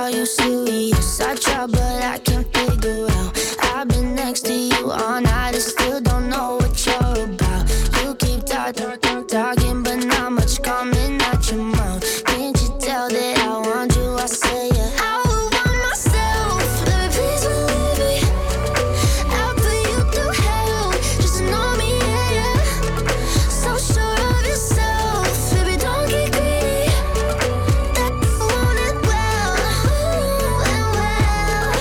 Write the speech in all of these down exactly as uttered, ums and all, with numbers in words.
Are you serious? I try, but I can't figure out. I've been next to you all night and still don't know what you're about. You keep talking, talking, but not much coming out your mouth. Can't you tell that I want you? I say yeah. I would want myself, baby, please believe me. I'll put you through hell, just to know me, yeah, yeah. So sure of yourself, baby, don't get greedy. That you want it well, ooh, and well.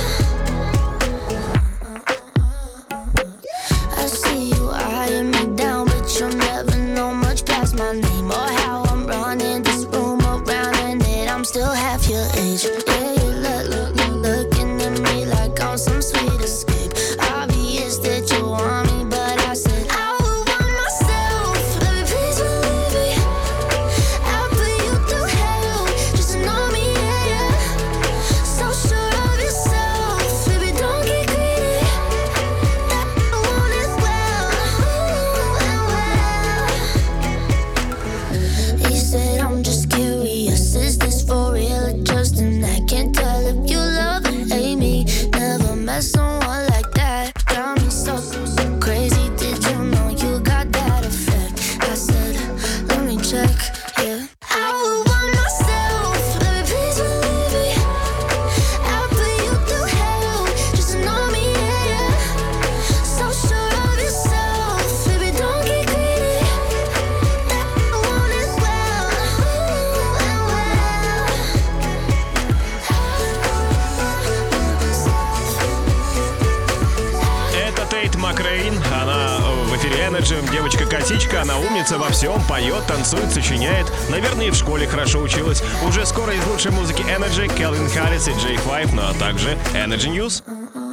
I see you eyeing me down, but you'll never know much past my name or how I'm running this room around, and that I'm still half your age. Yeah, you look, look, look, looking at me like I'm some sweet escape. Obvious that you want me, but I said I would want myself, baby, please believe me. I'll put you through hell, just to know me, yeah, yeah. So sure of yourself, baby, don't get greedy. That you want it well, ooh, and well. He said I'm just curious, is this for real or just an act? Can't tell if you love or hate me. Never met someone like that. Got me so, so crazy. Did you know you got that effect? I said, let me check, yeah. I would want myself, baby, please believe me. I'll put you through hell, just to know me, yeah, yeah. So sure of yourself, baby, don't get greedy. That you want it well, ooh, and well. Это Тейт Макрейн, она в эфире Energy, девочка-косичка, она умница во всем, поет, танцует, сочиняет, наверное, и в школе хорошо училась. Уже скоро из лучшей музыки Energy, Кэлвин Харрис и Джей Файв, ну а также Energy News.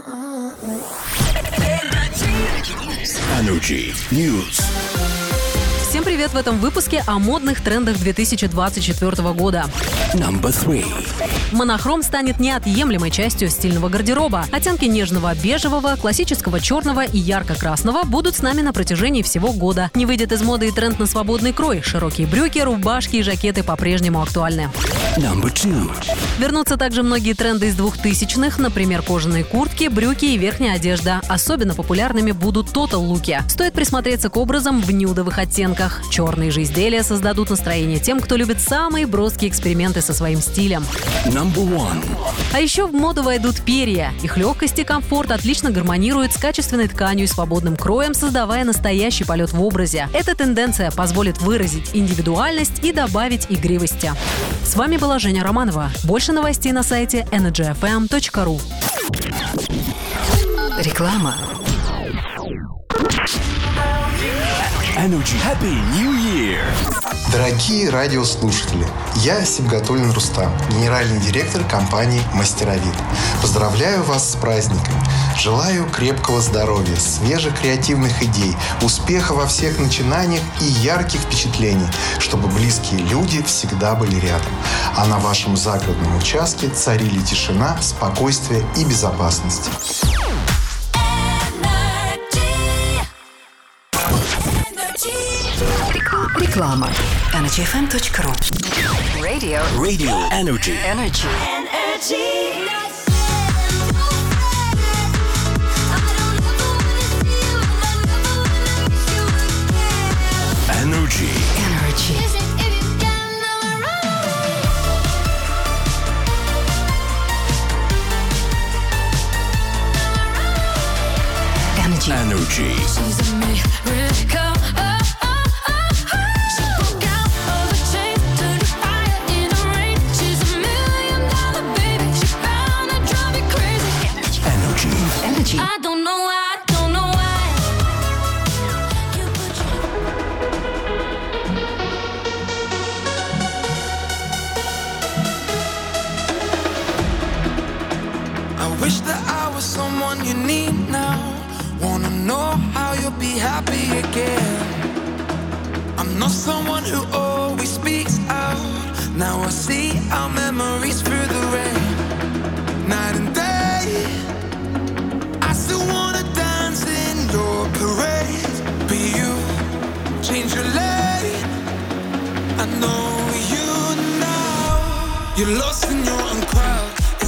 Energy News. Всем привет в этом выпуске о модных трендах две тысячи двадцать четвёртого года. Number three. Монохром станет неотъемлемой частью стильного гардероба. Оттенки нежного бежевого, классического черного и ярко-красного будут с нами на протяжении всего года. Не выйдет из моды и тренд на свободный крой. Широкие брюки, рубашки и жакеты по-прежнему актуальны. Number two. Вернутся также многие тренды из двухтысячных, например, кожаные куртки, брюки и верхняя одежда. Особенно популярными будут тотал-луки. Стоит присмотреться к образам в нюдовых оттенках. Черные же изделия создадут настроение тем, кто любит самые броские эксперименты со своим стилем. Number one. А еще в моду войдут перья. Их легкость и комфорт отлично гармонируют с качественной тканью и свободным кроем, создавая настоящий полет в образе. Эта тенденция позволит выразить индивидуальность и добавить игривости. С вами была Женя Романова. Больше новостей на сайте энерджи эф эм точка ру. Реклама. Energy Happy New Year. Дорогие радиослушатели, я Сибгатуллин Рустам, генеральный директор компании «Мастеровит». Поздравляю вас с праздниками. Желаю крепкого здоровья, свежих креативных идей, успеха во всех начинаниях и ярких впечатлений, чтобы близкие люди всегда были рядом. А на вашем загородном участке царили тишина, спокойствие и безопасность. Реклама. энерджи эф эм точка ру. Radio. Radio Energy. Energy. Energy. Energy. Energy. Energy. Energy. I don't know why, I don't know why. I wish that I was someone you need now. Wanna know how you'll be happy again. I'm not someone who always speaks out. Now I see our memories through the rain. Night and day, I still wanna dance in your parade. But you change your lane. I know you now. You're lost in your own crowd.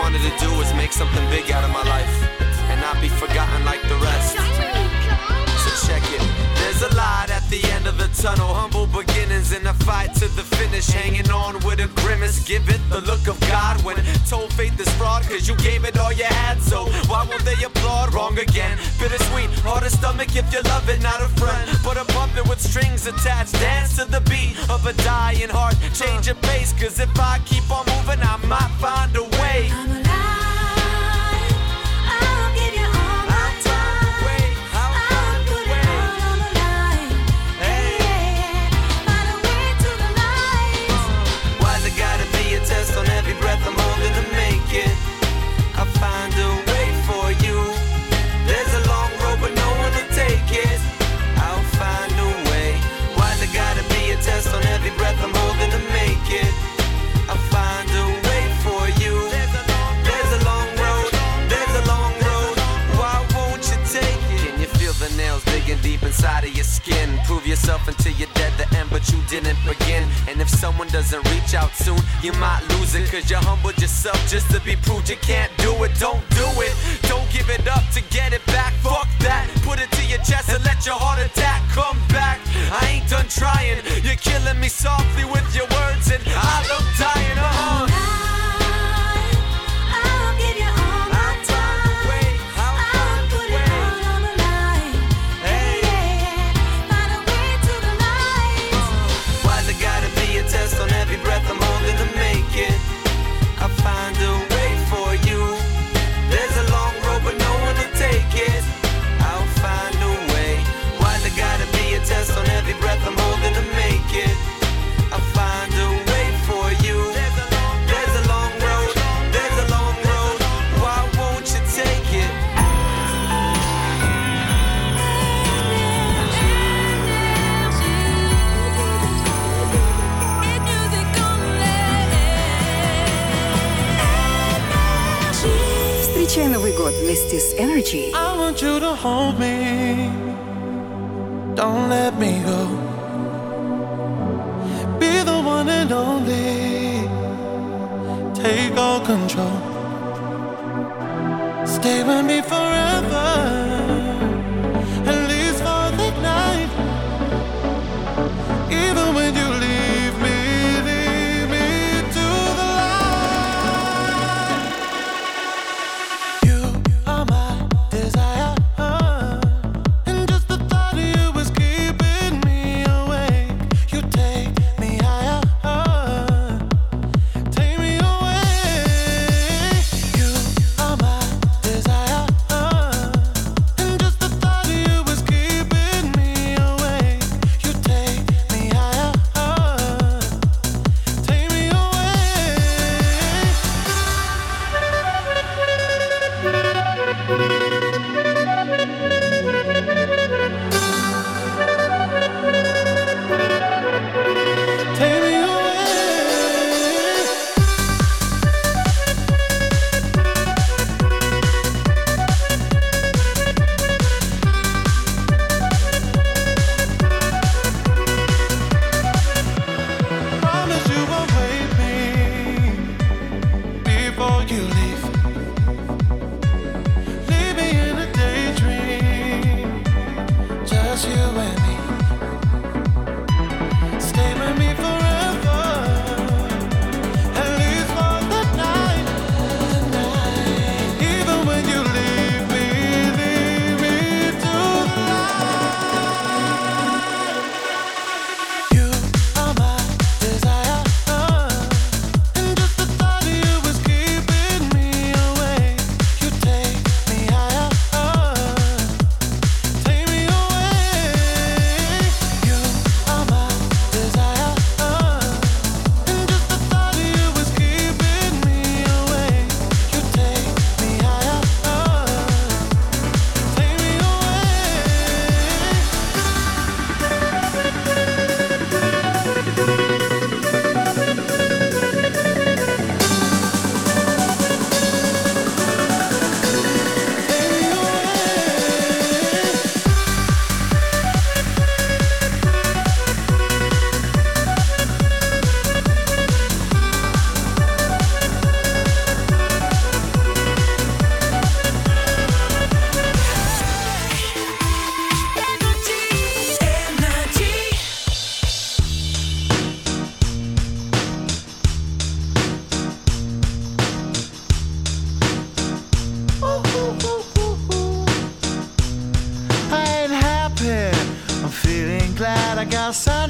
wanted to do was make something big out of my life and not be forgotten like the rest. So check it. There's a light at the end of the tunnel, humble beginnings in a fight to the finish, hanging on with a grimace. Give it the look of God when told faith is fraud, cause you gave it all you had. So why won't they applaud? Wrong again. Bittersweet, hard to stomach if you love it, not a friend, but a puppet with strings attached. Dance to the beat of a dying heart. Change your pace, cause if I keep on moving, I might find a way. Inside of your skin, prove yourself until you're dead the end, but you didn't begin. And if someone doesn't reach out soon, you might lose it, cause you humbled yourself just to be proved you can't do it. Don't do it, don't give it up to get it back. Fuck that, put it to your chest and let your heart attack come back. I ain't done trying, you're killing me softly with your words, and I look dying. Uh-huh. Встречай Новый год вместе с Energy. I want you to hold me, don't let me go. Be the one and only, take all control. Stay with me forever, at least for the night. Even when you leave me, leave me to the light. You are my desire, and just the thought of you is keeping me awake. You take me higher, take me away. You are my desire.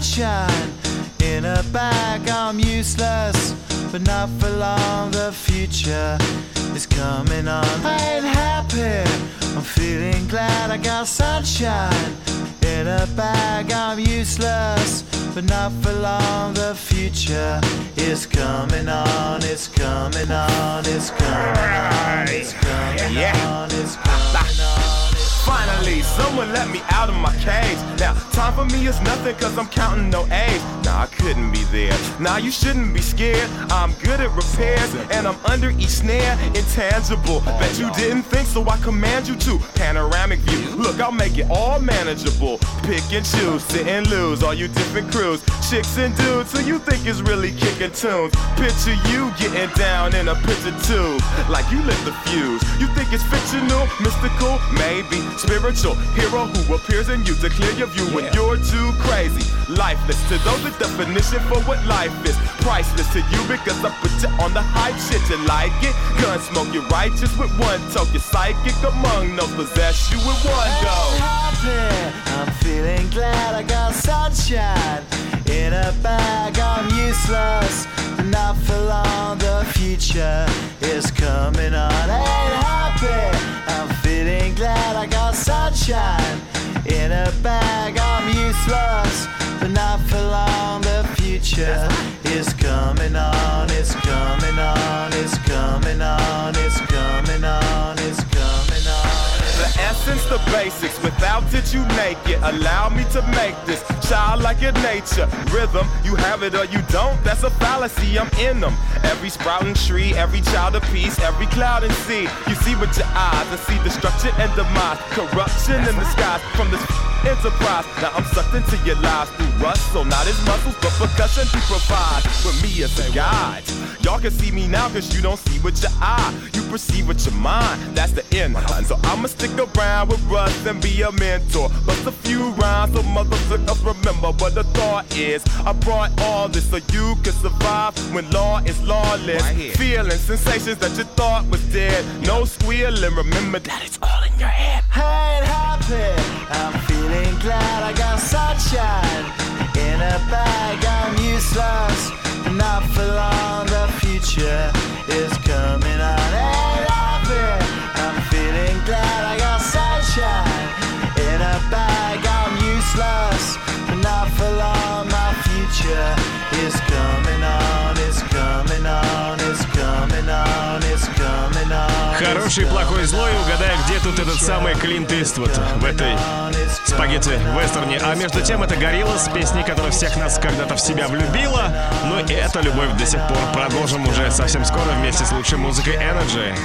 sunshine in a bag. I'm useless, but not for long. The future is coming on. I ain't happy, I'm feeling glad. I got sunshine in a bag. I'm useless, but not for long. The future is coming on. It's coming on. It's coming on. It's coming on. It's coming on. Finally, someone let me out of my cage. Now, time for me is nothing cause I'm counting no A's. Nah, I couldn't be there. Nah, you shouldn't be scared. I'm good at repairs and I'm under each snare. Intangible. Bet you didn't think, so I command you to. Panoramic view. Look, I'll make it all manageable. Pick and choose, sit and lose. All you different crews, chicks and dudes who you think is really kicking tunes. Picture you getting down in a picture tube, like you lit the fuse. You think it's fictional, mystical, maybe spiritual hero who appears in you to clear your view when you're too crazy. Lifeless to those, the definition for what life is. Priceless to you because I put you on the hype shit. You like it? Gun smoke, you're righteous with one toke. You're psychic among no possess you with one go. I'm happy, I'm feeling glad. I got sunshine in a bag. I'm useless, but not for long. The future is coming on. I ain't happy, I'm feeling glad. I got sunshine in a bag. I'm useless, but not for long. The future is coming on. It's coming on. It's coming on. It's coming on. It's coming on. The essence, the basics, without it you naked. Allow me to make this childlike in nature. Rhythm, you have it or you don't, that's a fallacy, I'm in them. Every sprouting tree, every child of peace, every cloud and sea. You see with your eyes and see destruction and demise. Corruption in the skies from this enterprise. Now I'm sucked into your lives through rust, so not his muscles, but percussion he provides with me as a guide. Y'all can see me now cause you don't see with your eye. You perceive with your mind, that's the end. So I'ma stick around with Russ and be a mentor. Bust a few rhymes so motherfuckers remember what the thought is. I brought all this so you can survive when law is lawless. Right, feeling sensations that you thought was dead. No squealing, remember that it's all in your head. I ain't happy, I'm feeling glad. I got sunshine in a bag. I'm useless, not for long. The future is coming on. I ain't happy, I'm feeling glad. I got sunshine in a bag. I'm useless, but not for long. My future is coming on. It's coming on. It's coming on. It's coming on. Хороший, плохой, злой. Угадай, где тут этот самый Клинт Иствуд в этой спагетти-вестерне. А между тем это Гориллаз с песней, которая всех нас когда-то в себя влюбила. Ну и эта любовь до сих пор. Продолжим уже совсем скоро вместе с лучшей музыкой Energy.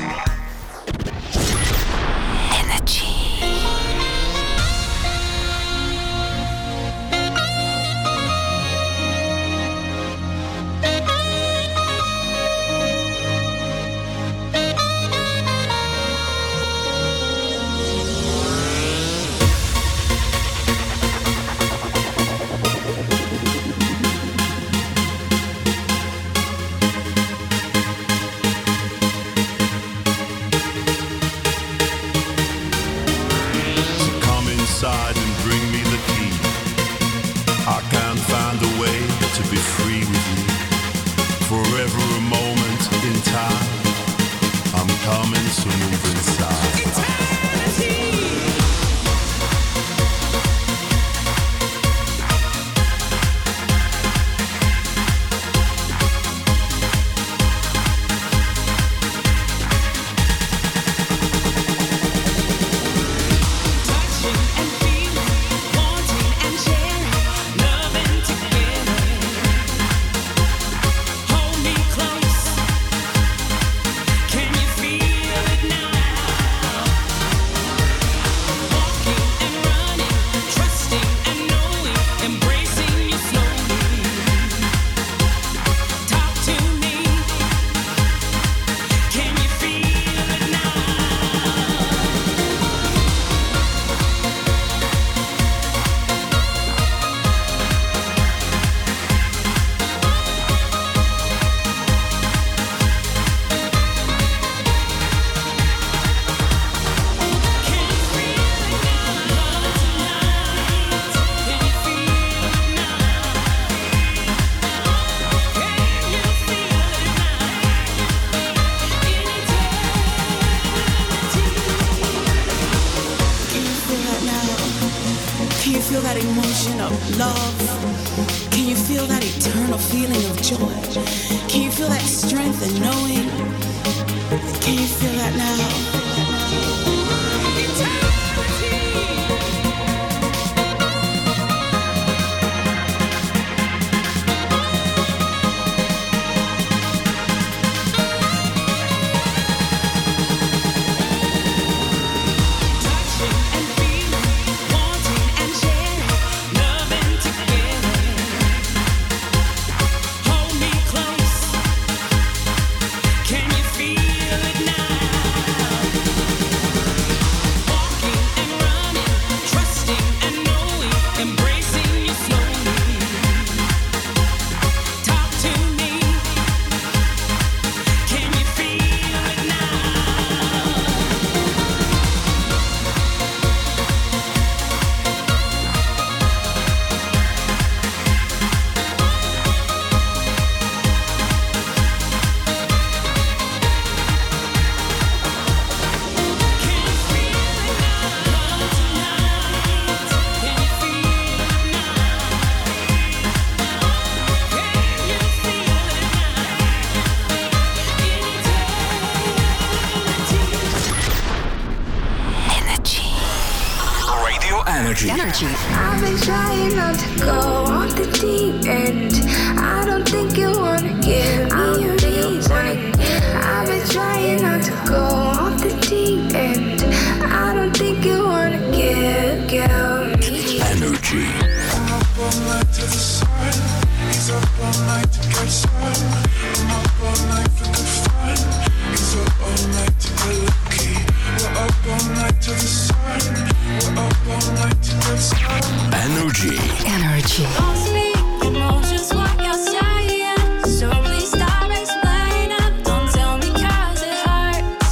emotion of love? Can you feel that eternal feeling of joy? Can you feel that strength in knowing? Can you feel that now? Energy. Energy. I've been trying not to go off the deep end. I don't think you wanna give me a reason. I've been trying not to go off the deep end. I don't think you wanna give, give Energy. I'm up all night to the sun. He's up all night to get sun. I'm up all night for good fun. He's up all night to get lucky. We're up all night to the sun. We're up all night to get sun. Energy. Energy. Don't speak emotions, what you're saying. So please stop explaining. Don't tell me 'cause it hurts.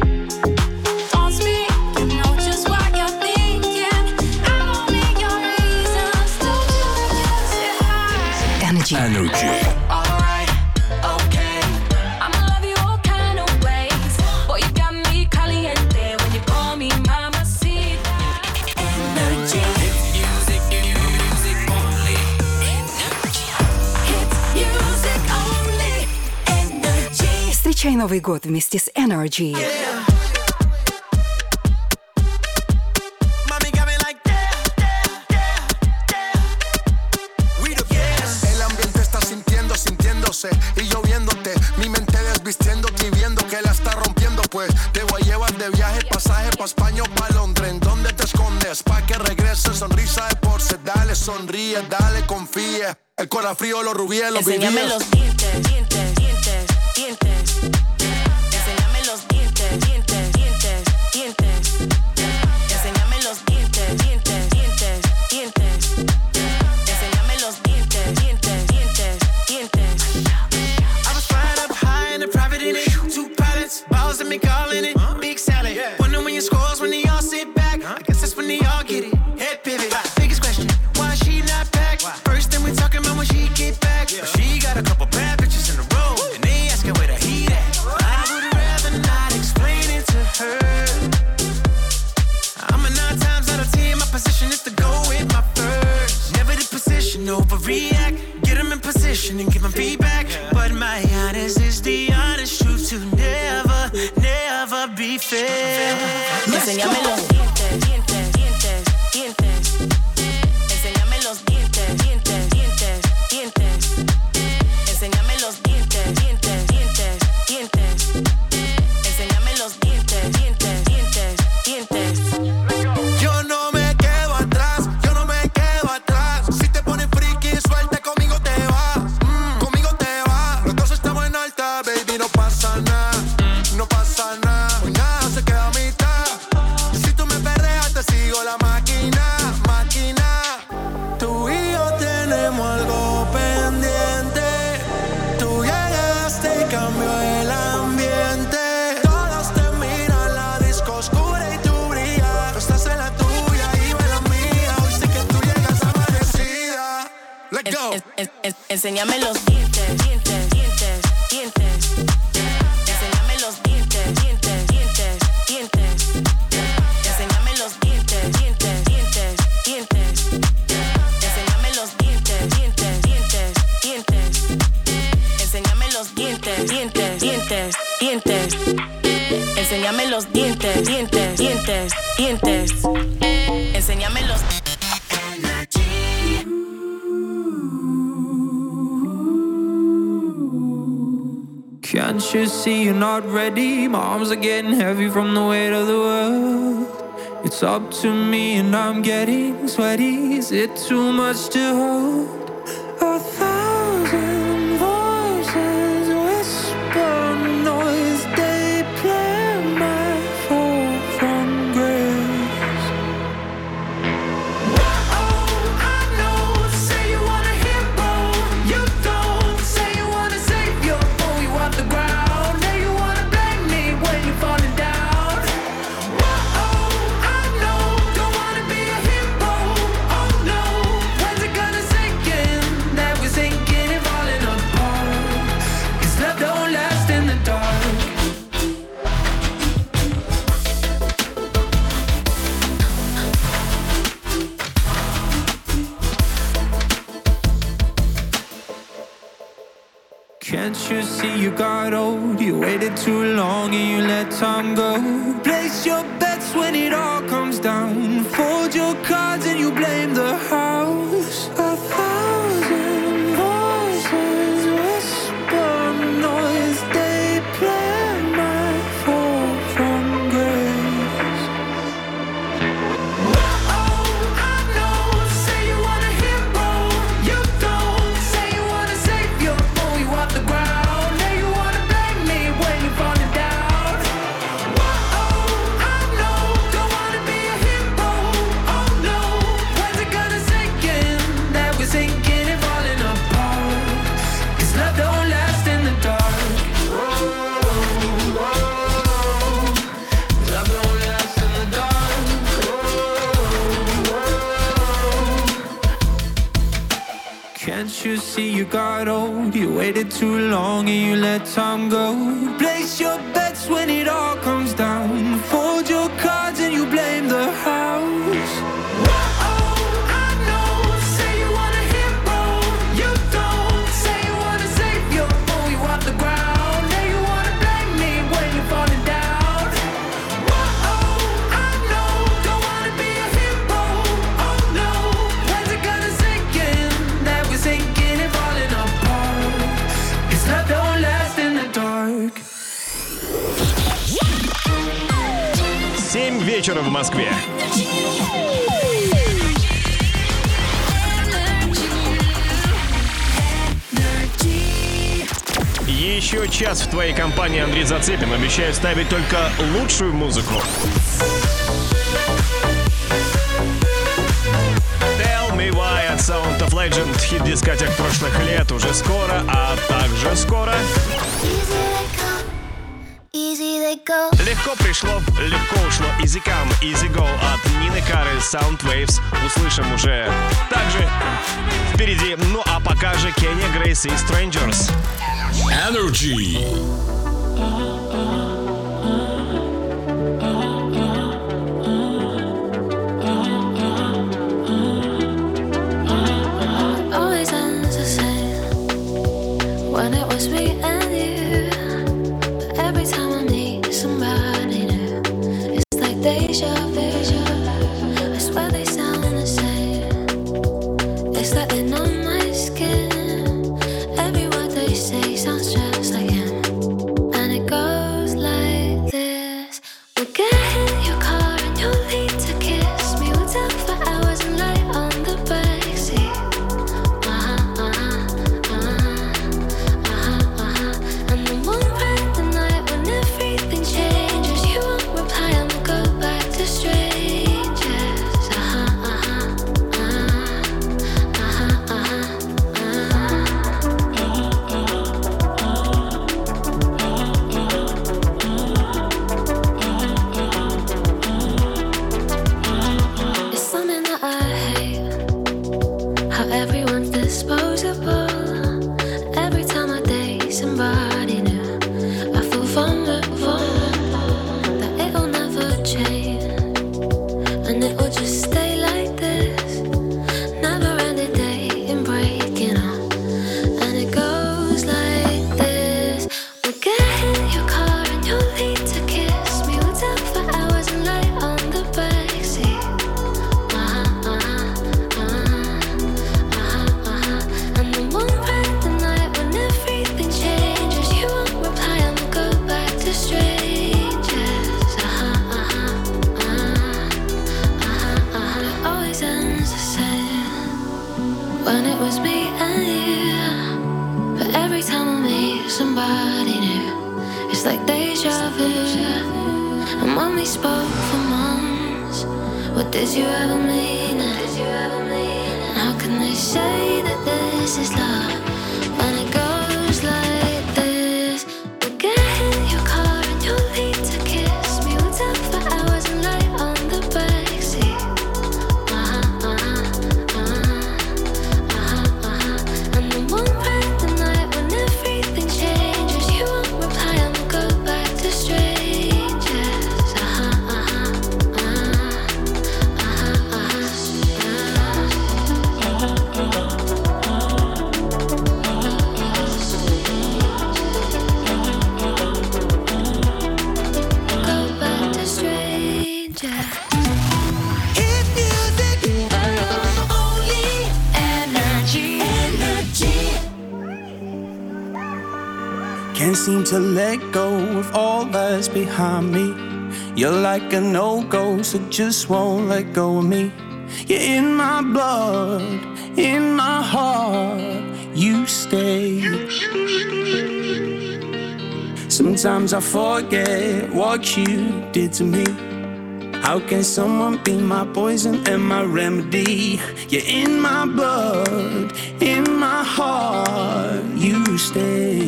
Don't speak, you know just what you're thinking. I don't need your reasons. Don't do it 'cause it hurts. Energy. Energy. Alright, okay. I'ma love you all kind of ways. Boy, you got me caliente when you call me mamacita. Energy. Music, music only. Energy. Hits music only. Energy. Встречай Новый год вместе с Energy. Mami got me like yeah, yeah, yeah, yeah. We the best. El ambiente está sintiendo, sintiéndose y yo viéndote. Mi mente desvistiéndote y viendo que la está rompiendo. Pues te voy a llevar de viaje, pasaje pa' España o pa' Londres. ¿En dónde te escondes? Pa' que regrese, sonrisa de porce. Dale, sonríe, dale, confía. El corazón frío, los rubíes, los Enséñame vivíes. los dientes, dientes, dientes, dientes. Enséñame los dientes, dientes, dientes, dientes. Enséñame los dientes, dientes, dientes, dientes. Enséñame los dientes, dientes, dientes, dientes. I was flying up high in a private in it. Two pilots, balls that make all in it. Big salad. Wonder when your scores when they all sit back. I guess that's when they all get it. Head pivot. Biggest question, why she not back? First thing we talking about when she get back. But she got a couple bad bitches in a row, and they asking where the heat at. I would rather not explain it to her. I'm a nine times out of ten. My position is to go with my first. Never the position, overreact. Get them in position and give them feedback. But my honest is the honest truth to never, never be fair. Enséñame los dientes, dientes, dientes, dientes. Enséñame los dientes, dientes, dientes, dientes. Enséñame los dientes, dientes, dientes, dientes. Enséñame los dientes, dientes, dientes, dientes. Yo no me quedo atrás, yo no me quedo atrás. Si te pones friki, suelta, conmigo te vas, mm, conmigo te vas. Los dos estamos en alta, baby, no pasa nada, no pasa nada. Hoy nada se queda a mitad. Si tú me perreas, te sigo la máquina, máquina. Tú y yo tenemos algo pendiente. Tú llegaste y cambió el ambiente. Todos te miran, la disco oscura y tú brillas. Tú estás en la tuya y yo en la mía. Hoy sé que tú llegas amanecida. Let's go. En- en- en- Enséñame los dientes, dientes, dientes, dientes. Enséñame los dientes, dientes, dientes, dientes. Enséñame los dientes, dientes, dientes, dientes. dientes, dientes, dientes, dientes. Enséñame los dientes, dientes, dientes, dientes. Enséñame los. Can't you see you're not ready? My arms are getting heavy from the weight of the world. It's up to me and I'm getting sweaty. Is it too much to hold? A thousand voices whisper noise. They play my fall from grace. Oh, I know. Say you want a hero, you don't. Say you want a savior, pull you off the ground. Now you wanna blame me when you're falling down. Oh, I know. Don't wanna be a hero. Oh no, when's it gonna sink in that we're sinking and falling apart? 'Cause love don't last in the dark. Can't you see you got old? You waited too long and you let time go. Place your bets when it all comes down. Fold your cards and you blame the house. A thousand voices whisper noise. They play my fall from grace. Oh, I know. Say you want a hero, you don't. Say you want a savior, pull you off the ground. Now you wanna blame me when you're falling down. Oh, I know. Don't wanna be a hero. Oh no, when's it gonna sink in that we're sinking and falling apart? 'Cause love don't last in the dark. Love don't last in the dark. Can't you see you got old? You waited too long and you let time go. Place your bets when it all comes down. Fold your cards and you blame the house. Oh, I know. Say you want a hero, you don't. Say you want a savior, pull you off the ground. Now you wanna blame me when you're falling down. Oh, I know. Don't wanna be a hero. Oh no, when's it gonna sink in that we're sinking and falling apart? 'Cause love don't last in the dark. Семь вечера в Москве. Еще час в твоей компании, Андрей Зацепин. Обещаю ставить только лучшую музыку. Tell Me Why от Sound of Legend. Хит дискотек прошлых лет уже скоро, а также скоро. Easy they go. Легко пришло, легко ушло. Easy Come, Easy Go от Нины Кары, Sound Waves. Услышим уже также впереди. Ну а пока же Кенни Грейс и Strangers. Energy. Always ends the same when it was me and you. But every time I meet somebody new, it's like deja vu. I swear they sound the same. It's like they're on my skin. Every word they say sounds just like him. And it goes like this. We'll get in your car and you'll need to kiss me. We'll talk for hours and lie on the backseat. Uh-huh, uh-huh, uh-huh, uh-huh, uh-huh. And then one random night when everything changes, you won't reply and we'll go back to strangers. Uh-huh, uh-huh, uh-huh, uh-huh, uh-huh. when it was me and you. But every time I meet somebody new, it's like deja vu. And when we spoke for months, what did you ever mean? And how can they say that this is love when it goes like this? We'll get in your car and you'll leave to kiss me. We'll talk for hours and lie on the backseat. Uh-huh, uh-huh, uh-huh, uh-huh, uh-huh. And then one random night when everything changes, you won't reply and we'll go back to strangers. Uh-huh, uh-huh, uh-huh, uh-huh, go back to strangers. Hit music, only energy, energy. Can't seem to let go of all that's behind me. You're like a no-go, so just won't let go of me. You're in my blood, in my heart, you stay. Sometimes I forget what you did to me. How can someone be my poison and my remedy? You're in my blood, in my heart, you stay.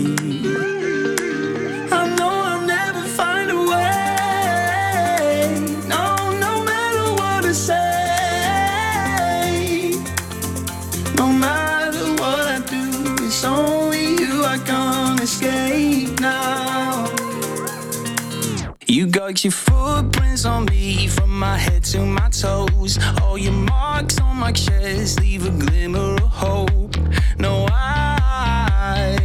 I know I'll never find a way. No, no matter what I say. No matter what I do, it's only you I can't escape now. You got your footprints on me from my head to my toes. All your marks on my chest leave a glimmer of hope. No, I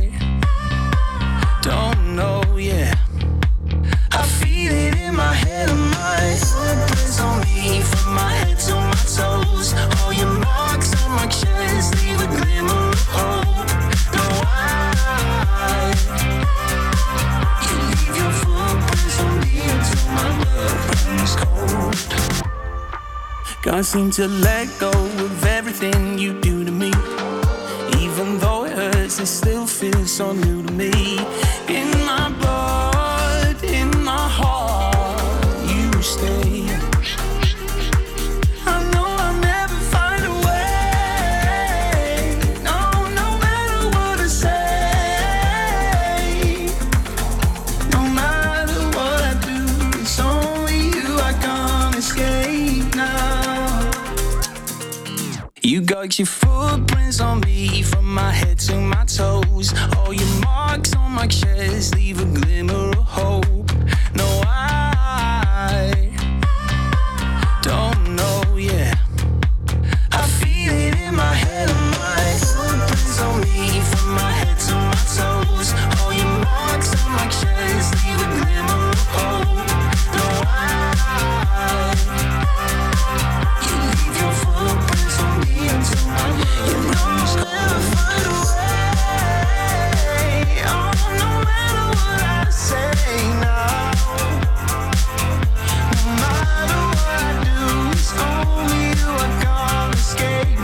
don't know, yeah. I feel it in my head and my footprints on me from my head to my toes. All your marks on my chest leave a glimmer of hope. No, I you leave your footprints on me until my blood runs cold. Can't seem to let go of everything you do to me. Even though it hurts, it still feels so new to me. In my blood, in my heart, you stay. I know I'll never find a way. No, no matter what I say. No matter what I do, it's only you I can't escape now. You got your footprints on me from my head to my toes. All your marks on my chest leave a glimmer of hope. No, I don't know, yeah. I feel it in my head and my footprints on me from my head to my toes. All your marks on my chest leave a glimmer of hope. No, I you leave your footprints on me until my you know I'll never find a way. Oh, no matter what I say now. No matter what I do, it's only you I can't escape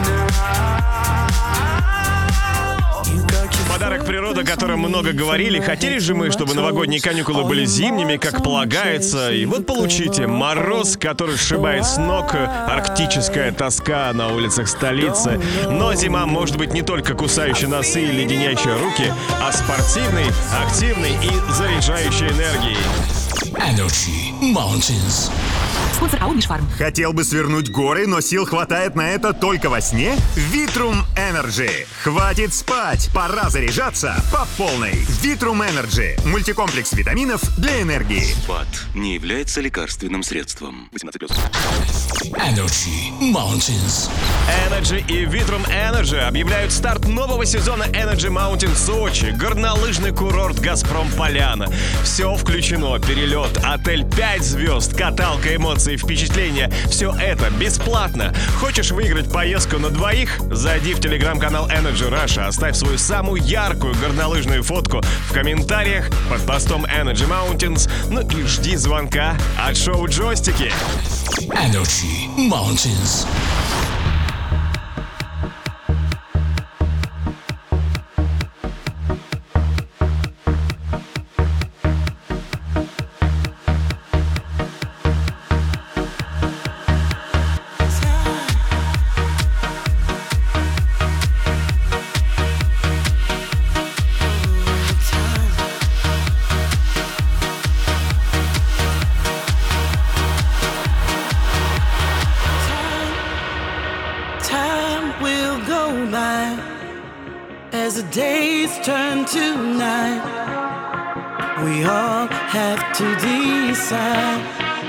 now. You got your Подарок природы, о котором много говорили. Хотели же мы, чтобы новогодние каникулы были зимними, как полагается. И вот получите мороз, который сшибает с ног, арктическая тоска на улицах столицы. Но зима может быть не только кусающей носы и леденящей руки, а спортивной, активной и заряжающей энергией. Energy Mountains. Спонсор АО «Мишфарм». Хотел бы свернуть горы, но сил хватает на это только во сне? Vitrum Energy. Хватит спать, пора заряжаться по полной. Vitrum Energy. Мультикомплекс витаминов для энергии. БАД не является лекарственным средством. восемнадцать плюс. Energy Mountains. Energy и Vitrum Energy объявляют старт нового сезона Energy Mountain Сочи. Горнолыжный курорт «Газпром Поляна». Все включено. Перелет, отель пять звезд, каталка, эмоции, впечатления. Все это бесплатно. Хочешь выиграть поездку на двоих? Зайди в телеграм-канал Energy Russia, оставь свою самую яркую горнолыжную фотку в комментариях под постом Energy Mountains. Ну и жди звонка от шоу «Джойстики». Energy Mountains. go by, as the days turn to night, we all have to decide.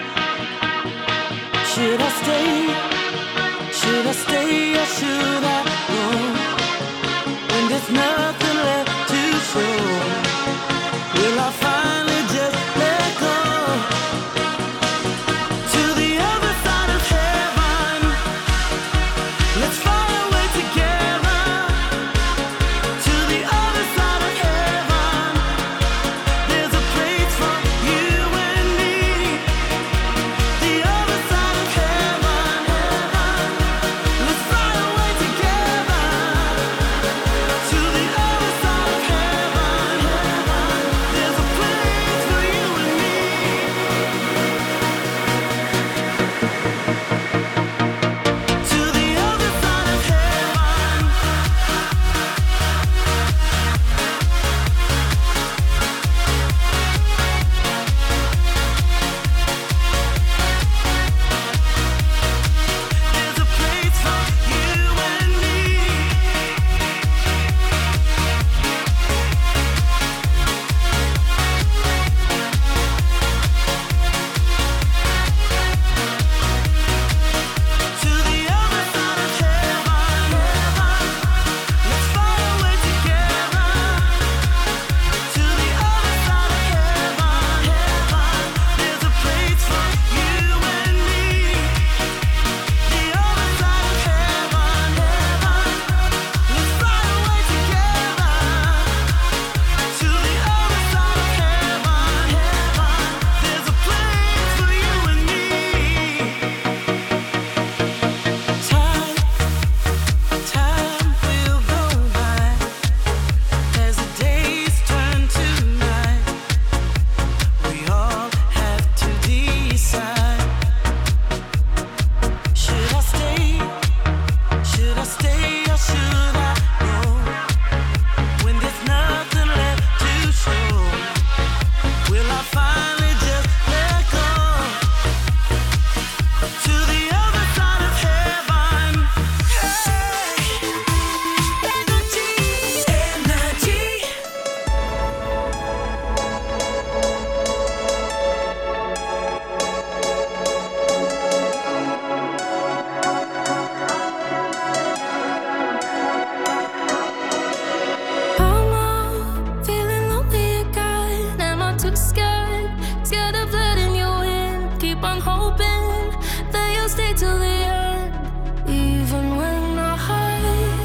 Should I stay? Should I stay or should I go? When there's nothing left to show, will I finally just let go? To the other side of heaven, let's fly away together. To the other side of heaven, there's a place for you and me. The other side of heaven, let's fly away together. To the other side of heaven, there's a place for you and me. To the other side of heaven. There's a place for you and me. To the other side of heaven, let's fly away together. To the other side of heaven, there's a place for you and me. The other side of heaven, let's fly away together. To the other side of heaven, there's a place for you and me. Time, time will go by, as the days turn to night. We all have to decide. Should I stay? Should I stay or should I go? When there's nothing left to show, will I finally just let go? To the other side of heaven. Energy, energy. I'm out, feeling lonely again. Am I too scared? Scared of letting you in. Keep on hoping that you'll stay till the end, even when I hide.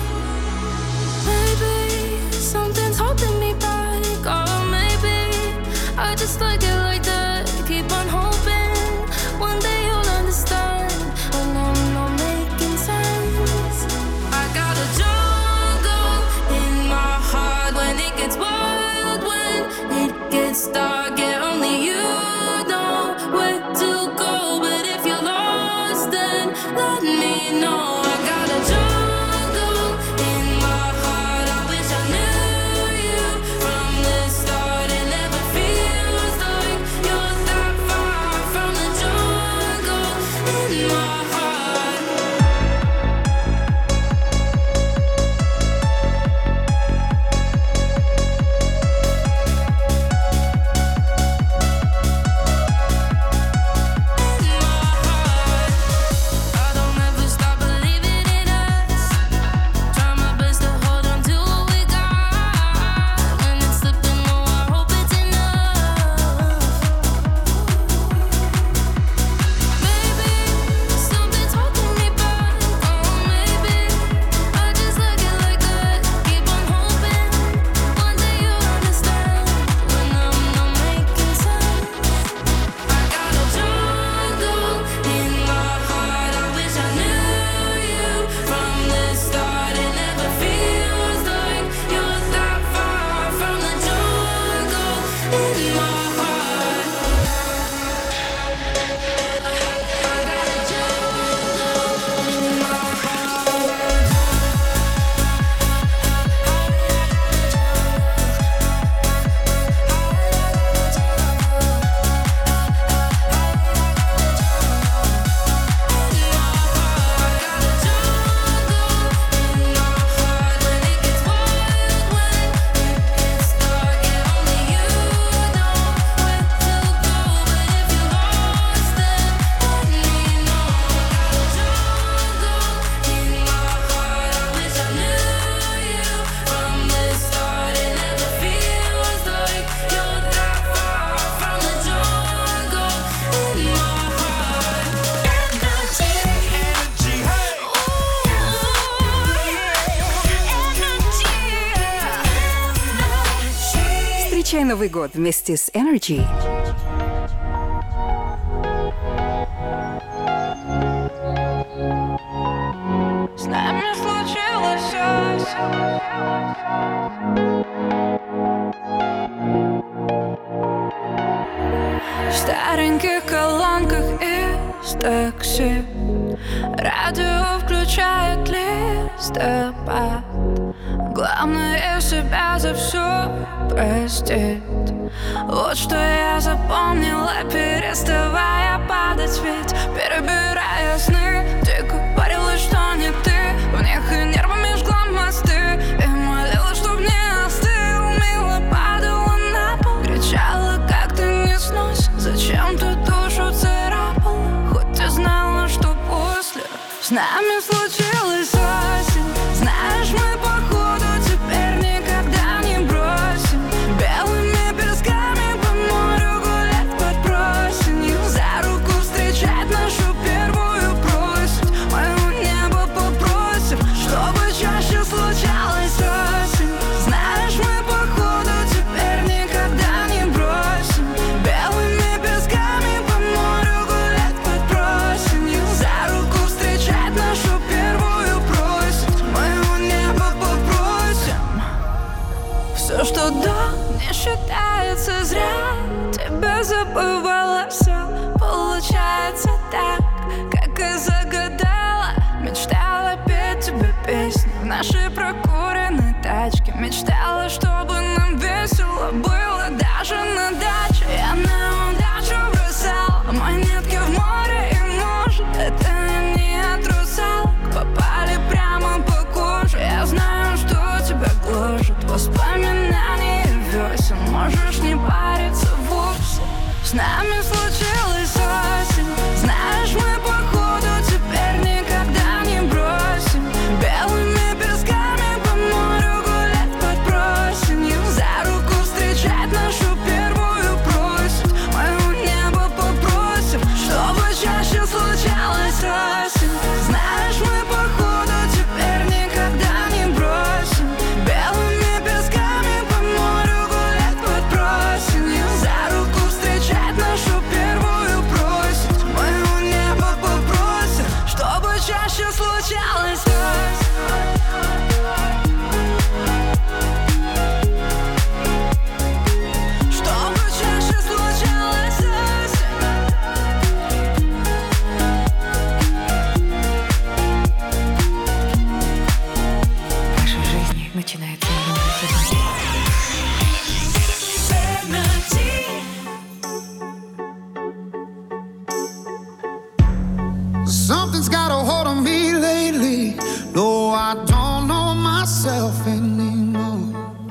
Maybe something's holding me back, or maybe I just like it like that. Keep on hoping one day you'll understand when I'm not making sense. I got a jungle in my heart when it gets wild, when it gets dark. Yeah, only you know where to go. But if you're lost, then let me know. I got a jungle in my heart. I wish I knew you from the start. It never feels the Встречай Новый год вместе с Energy. С нами случилось осень. В стареньких колонках из такси радио включает листопад. Главное себя за все простить. Вот что я запомнила, переставая падать. Ведь перебирая сны, ты говорила, что не ты. В них и нервами жгла мосты и молила, чтоб не остыл. Мило падала на пол, кричала, как ты не снось. Зачем ты душу царапала, хоть и знала, что после с нами случилась осень. Знаешь, мы походу теперь никогда не бросим. Белыми песками по морю гулять под просенью. За руку встречать нашу первую просить. Моего неба попросим, чтобы чаще случалась осень. Знаешь, мы походу теперь никогда не бросим. Белыми песками по морю гулять под просенью. За руку встречать нашу первую просить. Моего неба попросим. Все, что до, не считается зря. Тебя забывала, все получается так, как и загадала. Мечтала петь тебе песни в нашей прокуренной тачке. Мечтала, чтобы нам весело было даже на даче. Я на удачу бросала монетки в море. И может, это не от русалок попали прямо по коже. Я знаю, что тебя гложет воспоминания весен. Можешь не париться вовсе. С нами случилась осень. Знаешь, мы походу теперь никогда не бросим. Белыми песками по морю гулять под просенью. За руку встречать нашу первую просить. Моего неба попросим, чтобы чаще случалась осень. Знаешь, мы походу теперь никогда не бросим. Белыми песками по морю гулять под просенью. За руку встречать нашу первую просить. Моего неба попросим, чтобы чаще случалась осень. Чтобы чаще случалась осень. В вашей жизни начинается новый сезон. Something's got a hold on me lately. No, I don't know myself anymore.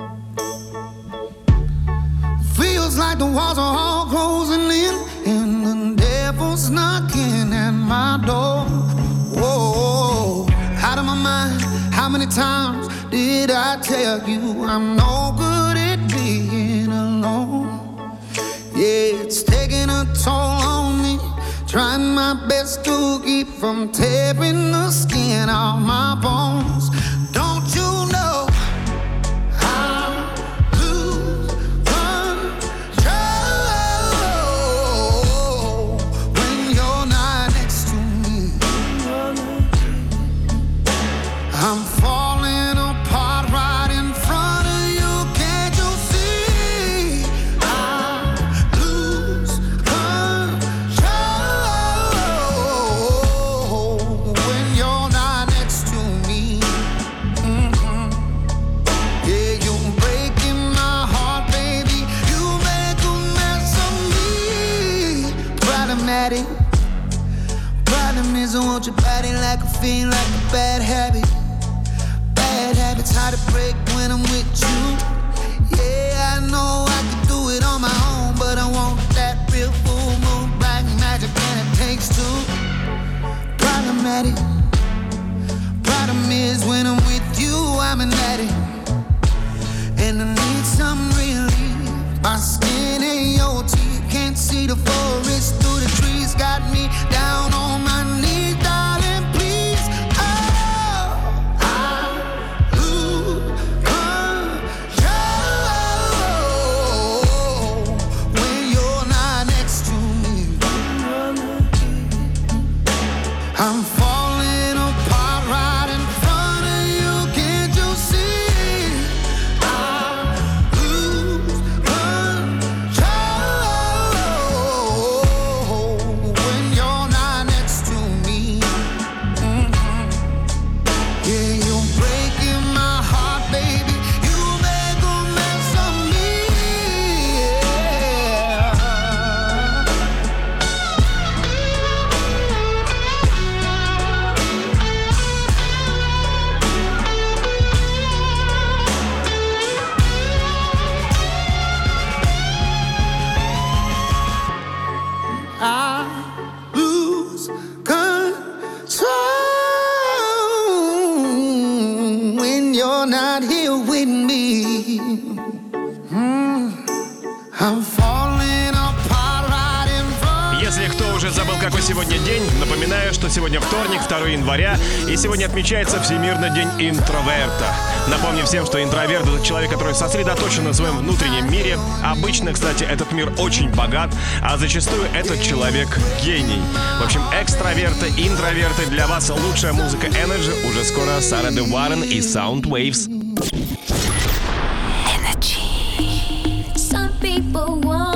Feels like the walls are all closing in, and the devil's knocking at my door. Whoa, out of my mind. How many times did I tell you I'm no good at being alone? Yeah, it's taking a toll on me. Trying my best to keep from tearing the skin off my bones. Don't you know I lose control when you're not next to me? I'm falling apart right in front of you. Can't you see? I lose control when you're not next to me. Mhm. Yeah, you're breaking my heart, baby. You make a mess of me. Problematic. Problem is I want your body like a fiend, like a bad habit. Bad habits hard to break when I'm with you. Yeah, I know I can do it on my own, but I want that real full moon black magic, and it takes two. Problematic. Problem is when I'm with you, I'm an addict, and I need some relief. My skin ain't your teeth, can't see the forest through the trees. Got me down on my knees, darling, please. Oh, I lose control you're not here with me. Mm, I'm falling apart right in front. Если кто уже забыл, какой сегодня день, напоминаю, что сегодня вторник, второго января, и сегодня отмечается Всемирный день интроверта. Напомню всем, что интроверт — это человек, который сосредоточен на своем внутреннем мире. Обычно, кстати, этот мир очень богат, а зачастую этот человек — гений. В общем, экстраверты, интроверты, для вас лучшая музыка Energy. Уже скоро Сара Де Уаррен и Sound Waves.